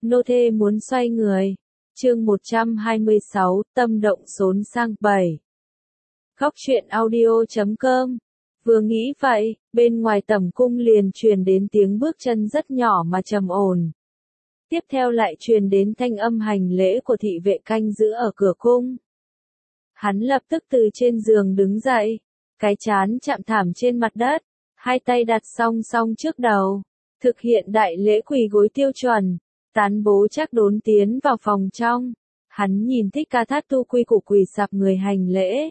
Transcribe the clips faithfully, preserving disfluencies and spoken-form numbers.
Nô thê muốn xoay người. Chương một trăm hai mươi sáu, tâm động xốn sang bảy. Góc truyện audio chấm com. Vừa nghĩ vậy, bên ngoài tẩm cung liền truyền đến tiếng bước chân rất nhỏ mà trầm ổn. Tiếp theo lại truyền đến thanh âm hành lễ của thị vệ canh giữ ở cửa cung. Hắn lập tức từ trên giường đứng dậy, cái trán chạm thảm trên mặt đất, hai tay đặt song song trước đầu, thực hiện đại lễ quỳ gối tiêu chuẩn, tán bố chắc đốn tiến vào phòng trong. Hắn nhìn Thích Ca Thát Tu quy củ quỳ sạp người hành lễ.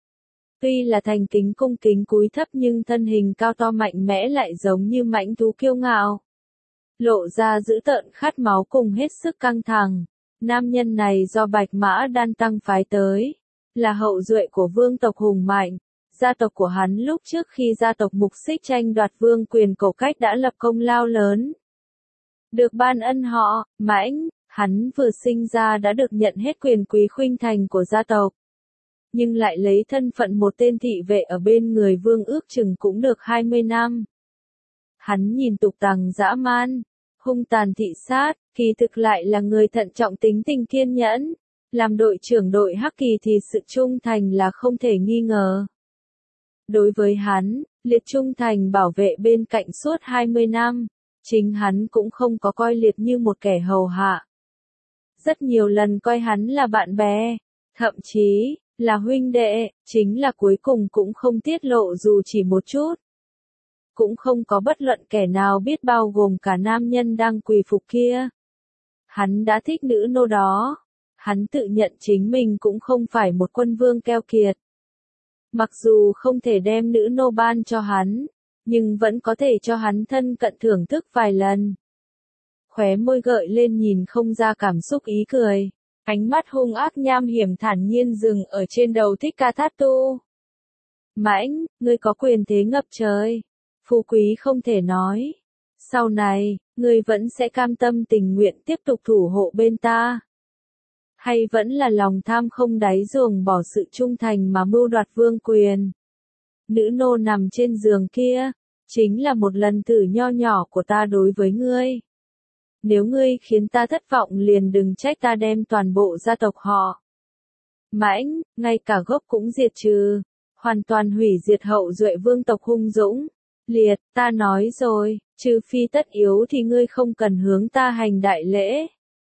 Tuy là thành kính cung kính cúi thấp nhưng thân hình cao to mạnh mẽ lại giống như mãnh thú kiêu ngạo. Lộ ra dữ tợn khát máu cùng hết sức căng thẳng. Nam nhân này do Bạch Mã Đan Tăng phái tới, là hậu duệ của vương tộc hùng mạnh. Gia tộc của hắn lúc trước khi gia tộc Mục Xích tranh đoạt vương quyền Cổ Cách đã lập công lao lớn. Được ban ân họ, mãnh, hắn vừa sinh ra đã được nhận hết quyền quý khuynh thành của gia tộc. Nhưng lại lấy thân phận một tên thị vệ ở bên người vương ước chừng cũng được hai mươi năm. Hắn nhìn tục tằng dã man, hung tàn thị sát, kỳ thực lại là người thận trọng tính tình kiên nhẫn. Làm đội trưởng đội Hắc Kỳ thì sự trung thành là không thể nghi ngờ. Đối với hắn, Liệt trung thành bảo vệ bên cạnh suốt hai mươi năm, chính hắn cũng không có coi Liệt như một kẻ hầu hạ. Rất nhiều lần coi hắn là bạn bè, thậm chí là huynh đệ, chính là cuối cùng cũng không tiết lộ dù chỉ một chút. Cũng không có bất luận kẻ nào biết bao gồm cả nam nhân đang quỳ phục kia. Hắn đã thích nữ nô đó. Hắn tự nhận chính mình cũng không phải một quân vương keo kiệt. Mặc dù không thể đem nữ nô ban cho hắn, nhưng vẫn có thể cho hắn thân cận thưởng thức vài lần. Khóe môi gợi lên nhìn không ra cảm xúc ý cười. Ánh mắt hung ác nham hiểm thản nhiên dừng ở trên đầu Thích Ca Thát Tu. Mãnh, ngươi có quyền thế ngập trời. Phú quý không thể nói. Sau này, ngươi vẫn sẽ cam tâm tình nguyện tiếp tục thủ hộ bên ta. Hay vẫn là lòng tham không đáy ruồng bỏ sự trung thành mà mưu đoạt vương quyền. Nữ nô nằm trên giường kia, chính là một lần thử nho nhỏ của ta đối với ngươi. Nếu ngươi khiến ta thất vọng liền đừng trách ta đem toàn bộ gia tộc họ. Mãnh, ngay cả gốc cũng diệt trừ, hoàn toàn hủy diệt hậu duệ vương tộc hung dũng. Liệt, ta nói rồi, trừ phi tất yếu thì ngươi không cần hướng ta hành đại lễ.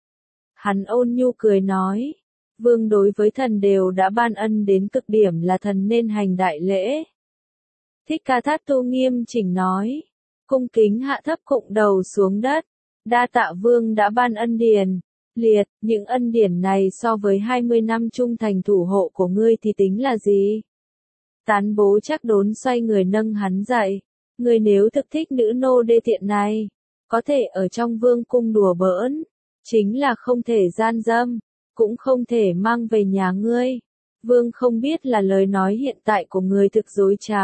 Hắn ôn nhu cười nói, vương đối với thần đều đã ban ân đến cực điểm là thần nên hành đại lễ. Thích Ca Thát Tu nghiêm chỉnh nói, cung kính hạ thấp cụm đầu xuống đất, đa tạ vương đã ban ân điển. Liệt, những ân điển này so với hai mươi năm trung thành thủ hộ của ngươi thì tính là gì? Tán bố chắc đốn xoay người nâng hắn dậy, ngươi nếu thực thích nữ nô đê tiện này, có thể ở trong vương cung đùa bỡn. Chính là không thể gian dâm, cũng không thể mang về nhà ngươi. Vương không biết là lời nói hiện tại của người thực dối trá.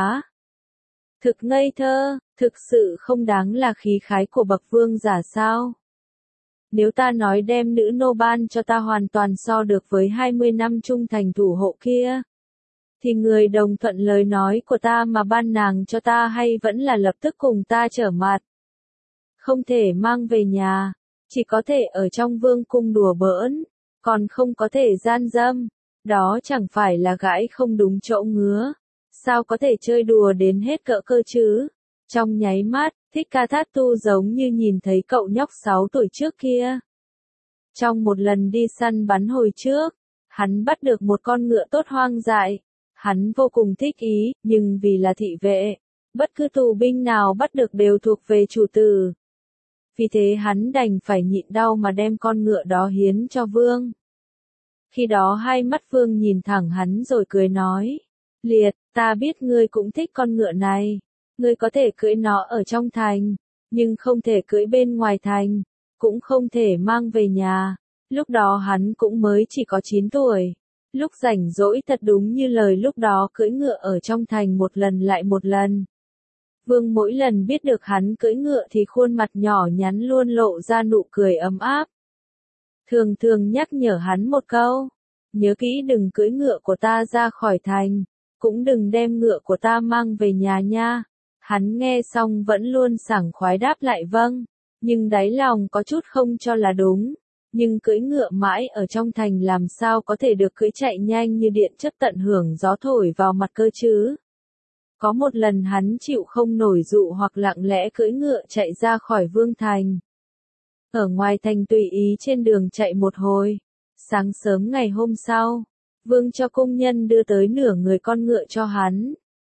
Thực ngây thơ, thực sự không đáng là khí khái của bậc vương giả sao. Nếu ta nói đem nữ nô ban cho ta hoàn toàn so được với hai mươi năm trung thành thủ hộ kia, thì người đồng thuận lời nói của ta mà ban nàng cho ta hay vẫn là lập tức cùng ta trở mặt. Không thể mang về nhà. Chỉ có thể ở trong vương cung đùa bỡn, còn không có thể gian dâm, đó chẳng phải là gãi không đúng chỗ ngứa, sao có thể chơi đùa đến hết cỡ cơ chứ? Trong nháy mắt, Thích Ca Thát Tu giống như nhìn thấy cậu nhóc sáu tuổi trước kia. Trong một lần đi săn bắn hồi trước, hắn bắt được một con ngựa tốt hoang dại, hắn vô cùng thích ý, nhưng vì là thị vệ, bất cứ tù binh nào bắt được đều thuộc về chủ tử. Vì thế hắn đành phải nhịn đau mà đem con ngựa đó hiến cho vương. Khi đó hai mắt vương nhìn thẳng hắn rồi cười nói, Liệt, ta biết ngươi cũng thích con ngựa này, ngươi có thể cưỡi nó ở trong thành, nhưng không thể cưỡi bên ngoài thành, cũng không thể mang về nhà. Lúc đó hắn cũng mới chỉ có chín tuổi, lúc rảnh rỗi thật đúng như lời lúc đó cưỡi ngựa ở trong thành một lần lại một lần. Vương mỗi lần biết được hắn cưỡi ngựa thì khuôn mặt nhỏ nhắn luôn lộ ra nụ cười ấm áp. Thường thường nhắc nhở hắn một câu, nhớ kỹ đừng cưỡi ngựa của ta ra khỏi thành, cũng đừng đem ngựa của ta mang về nhà nha. Hắn nghe xong vẫn luôn sảng khoái đáp lại vâng. nhưng đáy lòng có chút không cho là đúng. Nhưng cưỡi ngựa mãi ở trong thành làm sao có thể được cưỡi chạy nhanh như điện chất tận hưởng gió thổi vào mặt cơ chứ. Có một lần hắn chịu không nổi dụ hoặc lặng lẽ cưỡi ngựa chạy ra khỏi vương thành. Ở ngoài thành tùy ý trên đường chạy một hồi. Sáng sớm ngày hôm sau, vương cho công nhân đưa tới nửa người con ngựa cho hắn.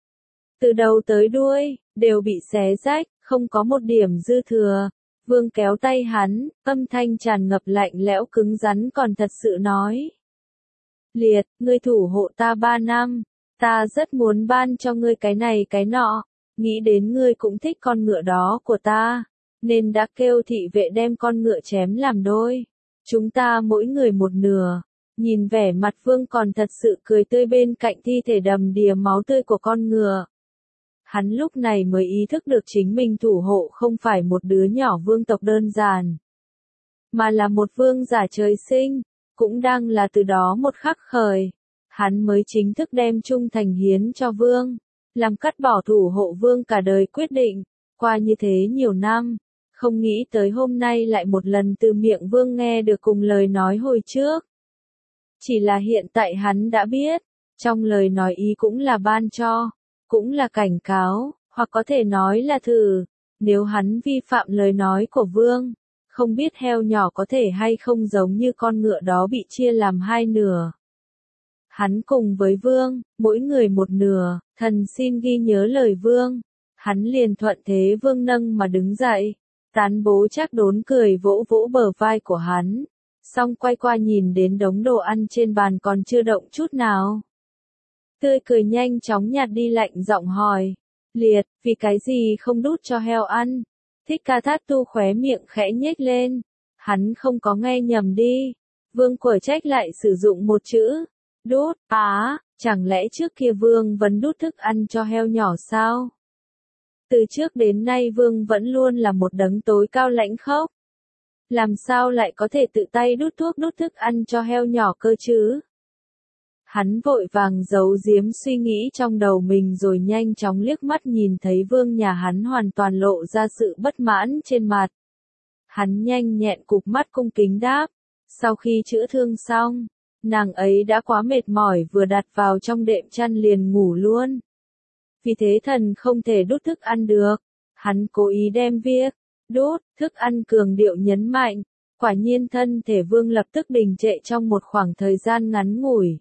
Từ đầu tới đuôi, đều bị xé rách, không có một điểm dư thừa. Vương kéo tay hắn, âm thanh tràn ngập lạnh lẽo cứng rắn còn thật sự nói. Liệt, ngươi thủ hộ ta ba năm, ta rất muốn ban cho ngươi cái này cái nọ, nghĩ đến ngươi cũng thích con ngựa đó của ta, nên đã kêu thị vệ đem con ngựa chém làm đôi. Chúng ta mỗi người một nửa. Nhìn vẻ mặt Vương còn thật sự cười tươi bên cạnh thi thể đầm đìa máu tươi của con ngựa. Hắn lúc này mới ý thức được chính mình thủ hộ không phải một đứa nhỏ vương tộc đơn giản, mà là một vương giả trời sinh, cũng đang là từ đó một khắc khởi. Hắn mới chính thức đem trung thành hiến cho vương, làm cắt bỏ thủ hộ vương cả đời quyết định. Qua như thế nhiều năm, không nghĩ tới hôm nay lại một lần từ miệng vương nghe được cùng lời nói hồi trước. Chỉ là hiện tại hắn đã biết, trong lời nói ý cũng là ban cho, cũng là cảnh cáo, hoặc có thể nói là thử, nếu hắn vi phạm lời nói của vương, không biết heo nhỏ có thể hay không giống như con ngựa đó bị chia làm hai nửa. Hắn cùng với vương, mỗi người một nửa, thần xin ghi nhớ lời vương. Hắn liền thuận thế vương nâng mà đứng dậy, Tán Bố Trác Đốn cười vỗ vỗ bờ vai của hắn, xong quay qua nhìn đến đống đồ ăn trên bàn còn chưa động chút nào. Tươi cười nhanh chóng nhạt đi, lạnh giọng hỏi, Liệt, vì cái gì không đút cho heo ăn? Thích Ca Thát Tu khóe miệng khẽ nhếch lên, hắn không có nghe nhầm đi. Vương quở trách lại sử dụng một chữ, đút, á, chẳng lẽ trước kia Vương vẫn đút thức ăn cho heo nhỏ sao? Từ trước đến nay Vương vẫn luôn là một đấng tối cao lãnh khốc. Làm sao lại có thể tự tay đút thuốc đút thức ăn cho heo nhỏ cơ chứ? Hắn vội vàng giấu giếm suy nghĩ trong đầu mình rồi nhanh chóng liếc mắt nhìn thấy Vương nhà hắn hoàn toàn lộ ra sự bất mãn trên mặt. Hắn nhanh nhẹn cụp mắt cung kính đáp, sau khi chữa thương xong, nàng ấy đã quá mệt mỏi vừa đặt vào trong đệm chăn liền ngủ luôn. Vì thế thần không thể đút thức ăn được. Hắn cố ý đem việc đút thức ăn cường điệu nhấn mạnh, quả nhiên thân thể Vương lập tức đình trệ trong một khoảng thời gian ngắn ngủi.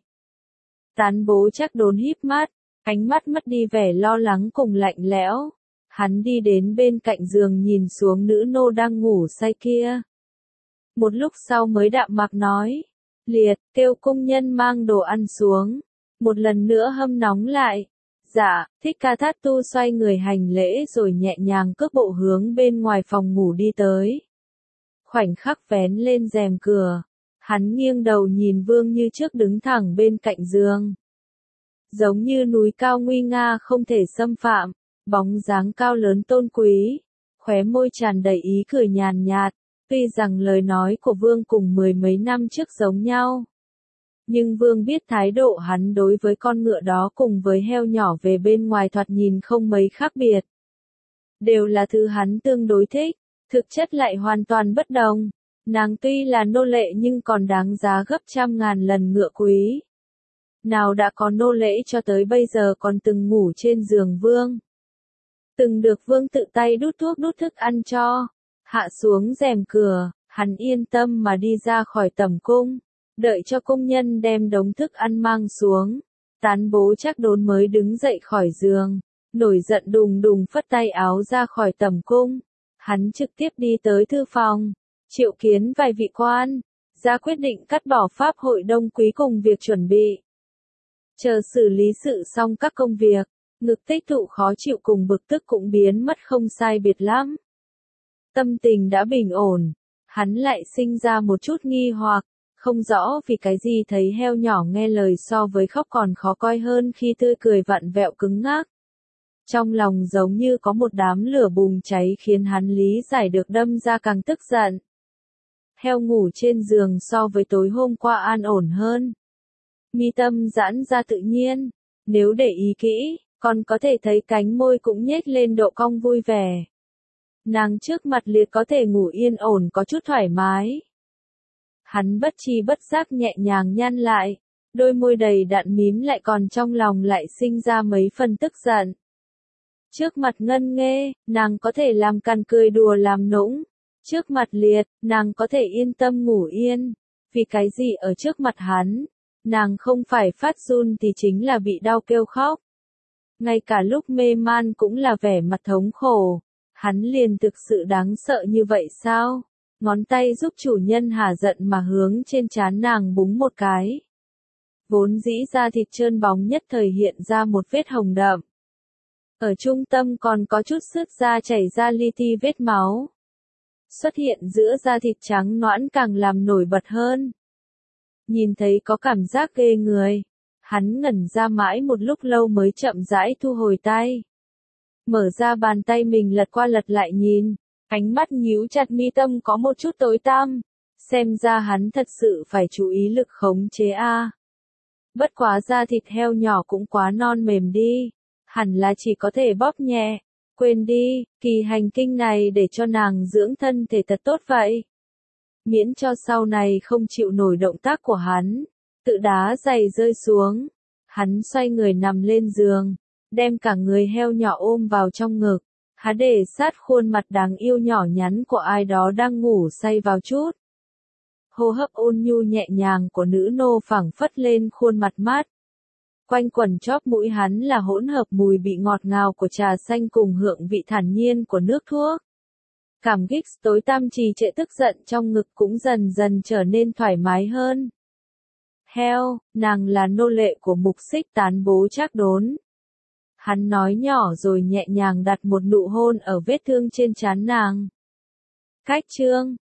Tán Bố Trác Đốn híp mắt, ánh mắt mất đi vẻ lo lắng cùng lạnh lẽo. Hắn đi đến bên cạnh giường nhìn xuống nữ nô đang ngủ say kia. Một lúc sau mới đạm mạc nói, Liệt, kêu công nhân mang đồ ăn xuống, một lần nữa hâm nóng lại. Dạ, Thích Ca Thát Tu xoay người hành lễ rồi nhẹ nhàng cước bộ hướng bên ngoài phòng ngủ đi tới. Khoảnh khắc vén lên rèm cửa, hắn nghiêng đầu nhìn Vương như trước đứng thẳng bên cạnh giường. Giống như núi cao nguy nga không thể xâm phạm, bóng dáng cao lớn tôn quý, khóe môi tràn đầy ý cười nhàn nhạt, tuy rằng lời nói của Vương cùng mười mấy năm trước giống nhau. Nhưng Vương biết thái độ hắn đối với con ngựa đó cùng với heo nhỏ về bên ngoài thoạt nhìn không mấy khác biệt. Đều là thứ hắn tương đối thích, thực chất lại hoàn toàn bất đồng. Nàng tuy là nô lệ nhưng còn đáng giá gấp trăm ngàn lần ngựa quý. Nào đã có nô lệ cho tới bây giờ còn từng ngủ trên giường Vương. Từng được Vương tự tay đút thuốc đút thức ăn cho. Hạ xuống rèm cửa, hắn yên tâm mà đi ra khỏi tẩm cung. Đợi cho công nhân đem đống thức ăn mang xuống, Tán Bố Trác Đốn mới đứng dậy khỏi giường, nổi giận đùng đùng phất tay áo ra khỏi tẩm cung. Hắn trực tiếp đi tới thư phòng, triệu kiến vài vị quan, ra quyết định cắt bỏ pháp hội đông quý cùng việc chuẩn bị. Chờ xử lý sự xong các công việc, ngực tích tụ khó chịu cùng bực tức cũng biến mất không sai biệt lắm. Tâm tình đã bình ổn, hắn lại sinh ra một chút nghi hoặc. Không rõ vì cái gì thấy heo nhỏ nghe lời so với khóc còn khó coi hơn khi tươi cười vặn vẹo cứng ngắc. Trong lòng giống như có một đám lửa bùng cháy khiến hắn lý giải được đâm ra càng tức giận. Heo ngủ trên giường so với tối hôm qua an ổn hơn. Mi tâm giãn ra tự nhiên, nếu để ý kỹ, còn có thể thấy cánh môi cũng nhếch lên độ cong vui vẻ. nàng trước mặt liệt có thể ngủ yên ổn có chút thoải mái. Hắn bất tri bất giác nhẹ nhàng nhăn lại, đôi môi đầy đặn mím lại còn trong lòng lại sinh ra mấy phần tức giận. Trước mặt Ngân Nghê, nàng có thể làm càn cười đùa làm nũng. Trước mặt liệt, nàng có thể yên tâm ngủ yên. Vì cái gì ở trước mặt hắn, nàng không phải phát run thì chính là bị đau kêu khóc. Ngay cả lúc mê man cũng là vẻ mặt thống khổ. Hắn liền thực sự đáng sợ như vậy sao? Ngón tay giúp chủ nhân hả giận mà hướng trên trán nàng búng một cái. Vốn dĩ da thịt trơn bóng nhất thời hiện ra một vết hồng đậm. Ở trung tâm còn có chút xước da chảy ra li ti vết máu. Xuất hiện giữa da thịt trắng nõn càng làm nổi bật hơn. Nhìn thấy có cảm giác ghê người. Hắn ngẩn ra mãi một lúc lâu mới chậm rãi thu hồi tay. Mở ra bàn tay mình lật qua lật lại nhìn. Ánh mắt nhíu chặt mi tâm có một chút tối tăm. Xem ra hắn thật sự phải chú ý lực khống chế a. Bất quá da thịt heo nhỏ cũng quá non mềm đi. Hẳn là chỉ có thể bóp nhẹ. Quên đi, kỳ hành kinh này để cho nàng dưỡng thân thể thật tốt vậy. Miễn cho sau này không chịu nổi động tác của hắn. Tự đá giày rơi xuống. Hắn xoay người nằm lên giường. Đem cả người heo nhỏ ôm vào trong ngực. Hắn để sát khuôn mặt đáng yêu nhỏ nhắn của ai đó đang ngủ say vào chút. Hô hấp ôn nhu nhẹ nhàng của nữ nô phảng phất lên khuôn mặt mát. Quanh quần chóp mũi hắn là hỗn hợp mùi bị ngọt ngào của trà xanh cùng hương vị thản nhiên của nước thuốc. Cảm kích tối tăm trì trệ tức giận trong ngực cũng dần dần trở nên thoải mái hơn. Heo, nàng là nô lệ của Mục Xích Tán Bố Trác Đốn. Hắn nói nhỏ rồi nhẹ nhàng đặt một nụ hôn ở vết thương trên trán nàng. Cách chương